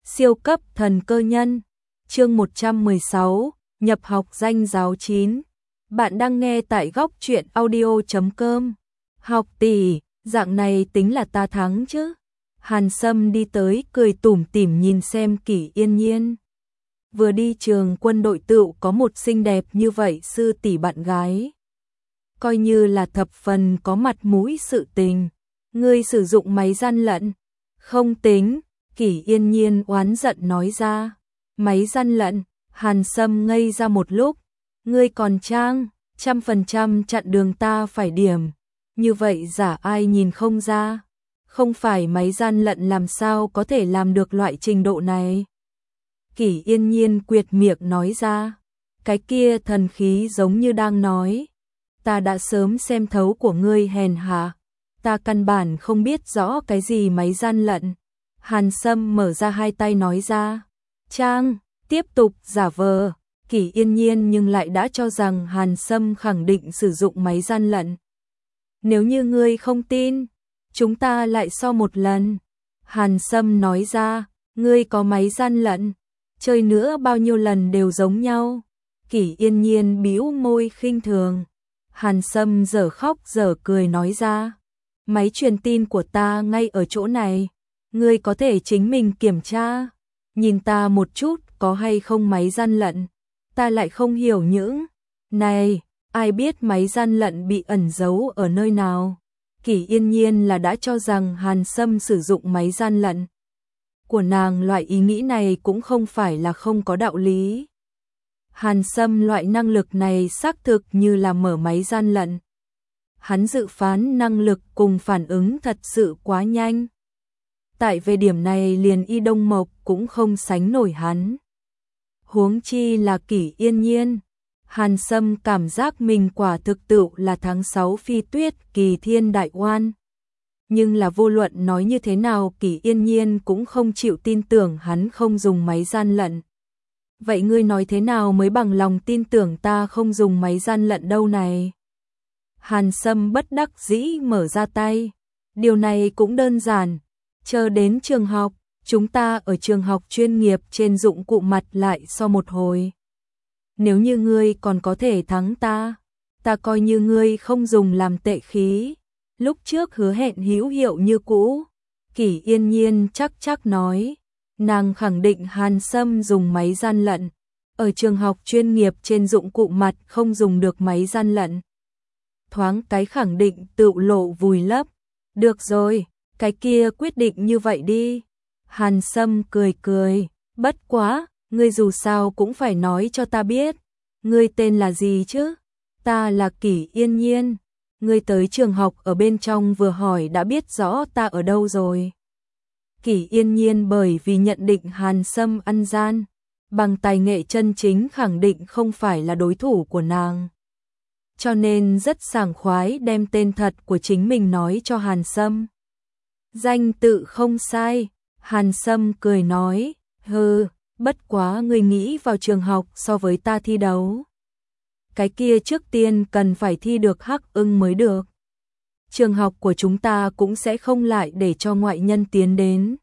Siêu cấp thần cơ nhân. Chương 116, nhập học danh giáo 9. Bạn đang nghe tại góc truyện audio.com. Học tỷ, dạng này tính là ta thắng chứ? Hàn Sâm đi tới cười tủm tỉm nhìn xem Kỷ Yên Nhiên. Vừa đi trường quân đội tựu có một xinh đẹp như vậy sư tỷ bạn gái. Coi như là thập phần có mặt mũi sự tình. Ngươi sử dụng máy gian lận. Không tính, Kỷ Yên Nhiên oán giận nói ra. Máy gian lận, Hàn Sâm ngây ra một lúc. Ngươi còn trang, 100% chặn đường ta phải điểm. Như vậy giả ai nhìn không ra. Không phải máy gian lận làm sao có thể làm được loại trình độ này. Kỷ Yên Nhiên quyệt miệng nói ra. Cái kia thần khí giống như đang nói. Ta đã sớm xem thấu của ngươi hèn hạ. Ta căn bản không biết rõ cái gì máy gian lận. Hàn Sâm mở ra hai tay nói ra. Trang, tiếp tục giả vờ. Kỷ Yên Nhiên nhưng lại đã cho rằng Hàn Sâm khẳng định sử dụng máy gian lận. Nếu như ngươi không tin, chúng ta lại so một lần. Hàn Sâm nói ra, ngươi có máy gian lận, chơi nữa bao nhiêu lần đều giống nhau. Kỷ Yên Nhiên bĩu môi khinh thường. Hàn Sâm dở khóc dở cười nói ra, máy truyền tin của ta ngay ở chỗ này, ngươi có thể chính mình kiểm tra, nhìn ta một chút có hay không máy gian lận. Ta lại không hiểu những này, ai biết máy gian lận bị ẩn giấu ở nơi nào. Kỷ Yên Nhiên là đã cho rằng Hàn Sâm sử dụng máy gian lận. Của nàng loại ý nghĩ này cũng không phải là không có đạo lý. Hàn Sâm loại năng lực này xác thực như là mở máy gian lận. Hắn dự phán năng lực cùng phản ứng thật sự quá nhanh. Tại về điểm này liền Y Đông Mộc cũng không sánh nổi hắn. Huống chi là Kỷ Yên Nhiên. Hàn Sâm cảm giác mình quả thực tựu là tháng 6 phi tuyết kỳ thiên đại oan. Nhưng là vô luận nói như thế nào Kỷ Yên Nhiên cũng không chịu tin tưởng hắn không dùng máy gian lận. Vậy ngươi nói thế nào mới bằng lòng tin tưởng ta không dùng máy gian lận đâu này? Hàn Sâm bất đắc dĩ mở ra tay. Điều này cũng đơn giản. Chờ đến trường học, chúng ta ở trường học chuyên nghiệp trên dụng cụ mặt lại so một hồi. Nếu như ngươi còn có thể thắng ta, ta coi như ngươi không dùng làm tệ khí. Lúc trước hứa hẹn hữu hiệu như cũ. Kỷ Yên Nhiên chắc nói. Nàng khẳng định Hàn Sâm dùng máy gian lận. Ở trường học chuyên nghiệp trên dụng cụ mặt không dùng được máy gian lận. Thoáng cái khẳng định tựu lộ vùi lấp. Được rồi, cái kia quyết định như vậy đi. Hàn Sâm cười. Bất quá, ngươi dù sao cũng phải nói cho ta biết. Ngươi tên là gì chứ? Ta là Kỷ Yên Nhiên. Ngươi tới trường học ở bên trong vừa hỏi đã biết rõ ta ở đâu rồi. Kỷ Yên Nhiên bởi vì nhận định Hàn Sâm ăn gian, bằng tài nghệ chân chính khẳng định không phải là đối thủ của nàng. Cho nên rất sảng khoái đem tên thật của chính mình nói cho Hàn Sâm. Danh tự không sai, Hàn Sâm cười nói, hừ, bất quá ngươi nghĩ vào trường học so với ta thi đấu. Cái kia trước tiên cần phải thi được Hắc Ưng mới được. Trường học của chúng ta cũng sẽ không lại để cho ngoại nhân tiến đến.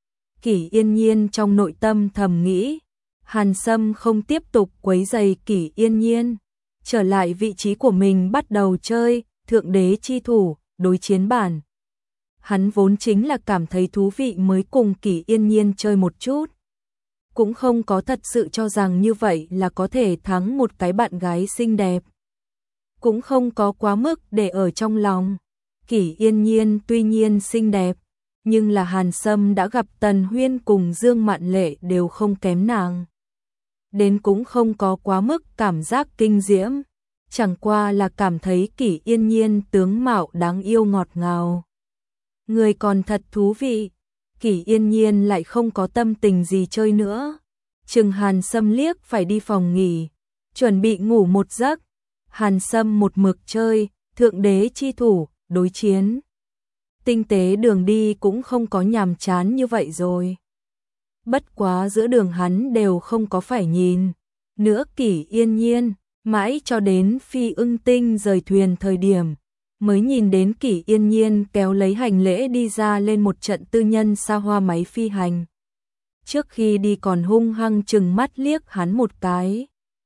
Kỷ Yên Nhiên trong nội tâm thầm nghĩ, Hàn Sâm không tiếp tục quấy rầy Kỷ Yên Nhiên, trở lại vị trí của mình bắt đầu chơi Thượng Đế chi thủ, đối chiến bản. Hắn vốn chính là cảm thấy thú vị mới cùng Kỷ Yên Nhiên chơi một chút. Cũng không có thật sự cho rằng như vậy là có thể thắng một cái bạn gái xinh đẹp. Cũng không có quá mức để ở trong lòng. Kỷ Yên Nhiên tuy nhiên xinh đẹp, nhưng là Hàn Sâm đã gặp Tần Huyên cùng Dương Mạn Lệ đều không kém nàng. Đến cũng không có quá mức cảm giác kinh diễm, chẳng qua là cảm thấy Kỷ Yên Nhiên tướng mạo đáng yêu ngọt ngào. Người còn thật thú vị. Kỷ Yên Nhiên lại không có tâm tình gì chơi nữa. Chừng Hàn Sâm liếc phải đi phòng nghỉ, chuẩn bị ngủ một giấc. Hàn Sâm một mực chơi Thượng Đế chi thủ, đối chiến. Tinh tế đường đi cũng không có nhàm chán như vậy rồi. Bất quá giữa đường hắn đều không có phải nhìn nữa Kỷ Yên Nhiên, mãi cho đến Phi Ưng Tinh rời thuyền thời điểm, mới nhìn đến Kỷ Yên Nhiên kéo lấy hành lễ đi ra lên một trận tư nhân xa hoa máy phi hành. trước khi đi còn hung hăng trừng mắt liếc hắn một cái.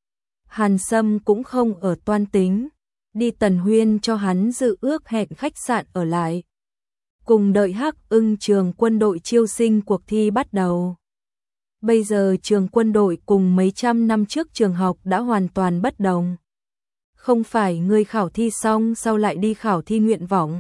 Hàn Sâm cũng không ở toan tính, đi Tần Huyên cho hắn dự ước hẹn khách sạn ở lại. Cùng đợi Hắc Ưng trường quân đội chiêu sinh cuộc thi bắt đầu. Bây giờ trường quân đội cùng mấy trăm năm trước trường học đã hoàn toàn bất đồng. Không phải người khảo thi xong sau lại đi khảo thi nguyện vọng.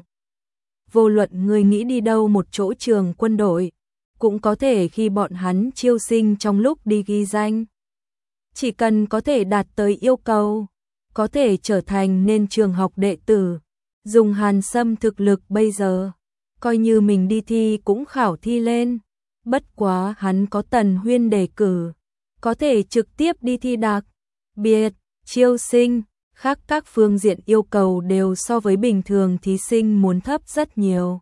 Vô luận người nghĩ đi đâu một chỗ trường quân đội, cũng có thể khi bọn hắn chiêu sinh trong lúc đi ghi danh. Chỉ cần có thể đạt tới yêu cầu, có thể trở thành nên trường học đệ tử. Dùng Hàn Sâm thực lực bây giờ, coi như mình đi thi cũng khảo thi lên. Bất quá hắn có Tần Huyên đề cử, có thể trực tiếp đi thi đặc biệt, chiêu sinh, khác các phương diện yêu cầu đều so với bình thường thí sinh muốn thấp rất nhiều.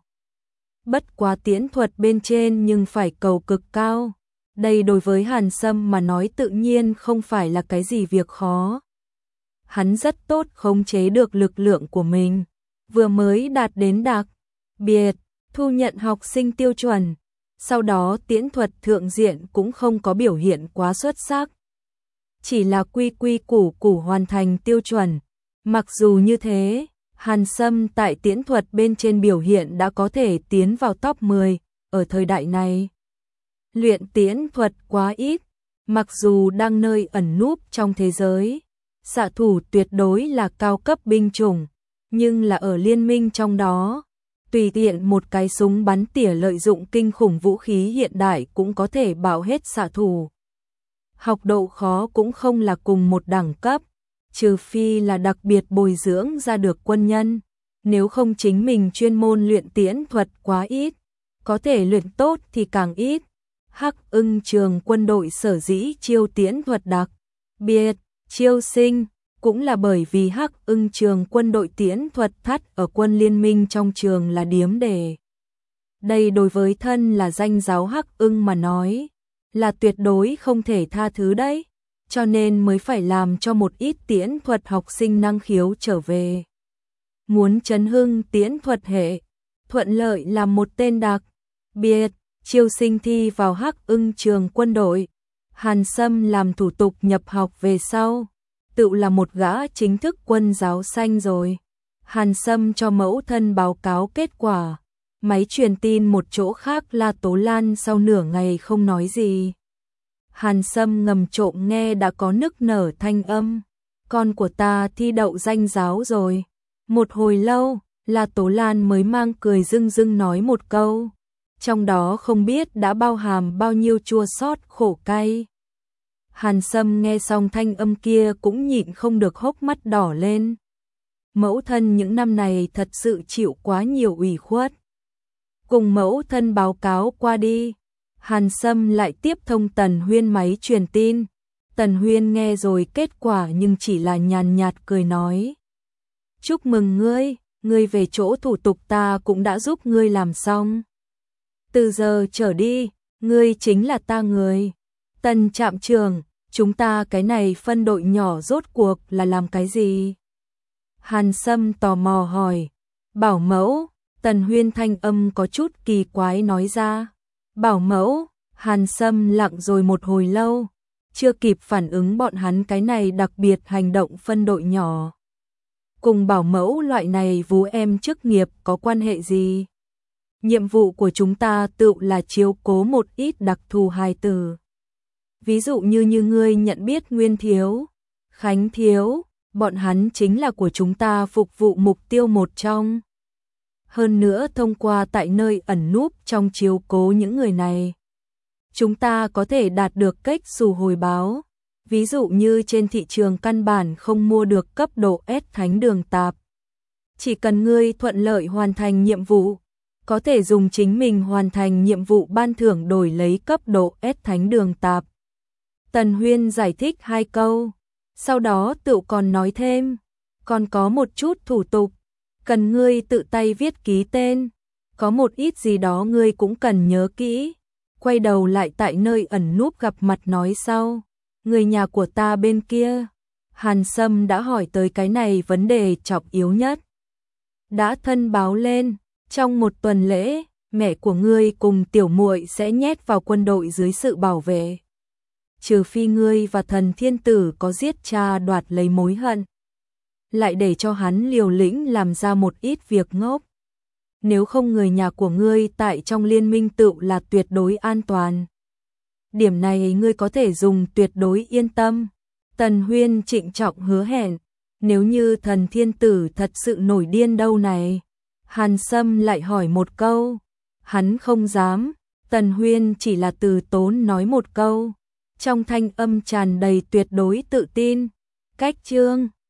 Bất quá tiễn thuật bên trên nhưng phải cầu cực cao. Đây đối với Hàn Sâm mà nói tự nhiên không phải là cái gì việc khó. Hắn rất tốt khống chế được lực lượng của mình, vừa mới đạt đến đặc biệt, thu nhận học sinh tiêu chuẩn. Sau đó tiễn thuật thượng diện cũng không có biểu hiện quá xuất sắc. Chỉ là quy quy củ củ hoàn thành tiêu chuẩn. Mặc dù như thế, Hàn Sâm tại tiễn thuật bên trên biểu hiện đã có thể tiến vào top 10 ở thời đại này. Luyện tiễn thuật quá ít, mặc dù đang nơi ẩn núp trong thế giới, xạ thủ tuyệt đối là cao cấp binh chủng, nhưng là ở liên minh trong đó, tùy tiện một cái súng bắn tỉa lợi dụng kinh khủng vũ khí hiện đại cũng có thể bạo hết xạ thủ. Học độ khó cũng không là cùng một đẳng cấp, trừ phi là đặc biệt bồi dưỡng ra được quân nhân, nếu không chính mình chuyên môn luyện tiễn thuật quá ít, có thể luyện tốt thì càng ít. Hắc Ưng trường quân đội sở dĩ chiêu tiễn thuật đặc biệt, chiêu sinh, cũng là bởi vì Hắc Ưng trường quân đội tiễn thuật thắt ở quân liên minh trong trường là điếm đề. Đây đối với thân là danh giáo Hắc Ưng mà nói, là tuyệt đối không thể tha thứ đấy, cho nên mới phải làm cho một ít tiễn thuật học sinh năng khiếu trở về. Muốn chấn hưng tiễn thuật hệ, thuận lợi làm một tên đặc biệt, chiêu sinh thi vào Hắc Ưng trường quân đội. Hàn Sâm làm thủ tục nhập học về sau, tự là một gã chính thức quân giáo xanh rồi. Hàn Sâm cho mẫu thân báo cáo kết quả. Máy truyền tin một chỗ khác La Tố Lan sau nửa ngày không nói gì. Hàn Sâm ngầm trộm nghe đã có nức nở thanh âm. Con của ta thi đậu danh giáo rồi. Một hồi lâu, La Tố Lan mới mang cười rưng rưng nói một câu. Trong đó không biết đã bao hàm bao nhiêu chua xót khổ cay. Hàn Sâm nghe xong thanh âm kia cũng nhịn không được hốc mắt đỏ lên. Mẫu thân những năm này thật sự chịu quá nhiều ủy khuất. Cùng mẫu thân báo cáo qua đi, Hàn Sâm lại tiếp thông Tần Huyên máy truyền tin. Tần Huyên nghe rồi kết quả nhưng chỉ là nhàn nhạt cười nói. Chúc mừng ngươi về chỗ thủ tục ta cũng đã giúp ngươi làm xong. Từ giờ trở đi, ngươi chính là ta người. Tần trạm trưởng, chúng ta cái này phân đội nhỏ rốt cuộc là làm cái gì? Hàn Sâm tò mò hỏi. Bảo mẫu, Tần Huyên thanh âm có chút kỳ quái nói ra. Bảo mẫu, Hàn Sâm lặng rồi một hồi lâu, chưa kịp phản ứng bọn hắn cái này đặc biệt hành động phân đội nhỏ. Cùng bảo mẫu loại này vú em chức nghiệp có quan hệ gì? Nhiệm vụ của chúng ta tự là chiếu cố một ít đặc thù hài tử. Ví dụ như ngươi nhận biết Nguyên Thiếu, Khánh Thiếu, bọn hắn chính là của chúng ta phục vụ mục tiêu một trong. Hơn nữa thông qua tại nơi ẩn núp trong chiếu cố những người này, chúng ta có thể đạt được cách xù hồi báo. Ví dụ như trên thị trường căn bản không mua được cấp độ S thánh đường tạp. Chỉ cần ngươi thuận lợi hoàn thành nhiệm vụ, có thể dùng chính mình hoàn thành nhiệm vụ ban thưởng đổi lấy cấp độ S thánh đường tạp. Tần Huyên giải thích 2 câu, sau đó tự còn nói thêm, còn có một chút thủ tục, cần ngươi tự tay viết ký tên, có một ít gì đó ngươi cũng cần nhớ kỹ. Quay đầu lại tại nơi ẩn núp gặp mặt nói sau, người nhà của ta bên kia. Hàn Sâm đã hỏi tới cái này vấn đề trọng yếu nhất. Đã thân báo lên, trong một tuần lễ, mẹ của ngươi cùng tiểu muội sẽ nhét vào quân đội dưới sự bảo vệ. Trừ phi ngươi và Thần Thiên Tử có giết cha đoạt lấy mối hận, lại để cho hắn liều lĩnh làm ra một ít việc ngốc. Nếu không người nhà của ngươi tại trong liên minh tựu là tuyệt đối an toàn. Điểm này ngươi có thể dùng tuyệt đối yên tâm. Tần Huyên trịnh trọng hứa hẹn, nếu như Thần Thiên Tử thật sự nổi điên đâu này. Hàn Sâm lại hỏi một câu, hắn không dám. Tần Huyên chỉ là từ tốn nói một câu, trong thanh âm tràn đầy tuyệt đối tự tin. Cách chương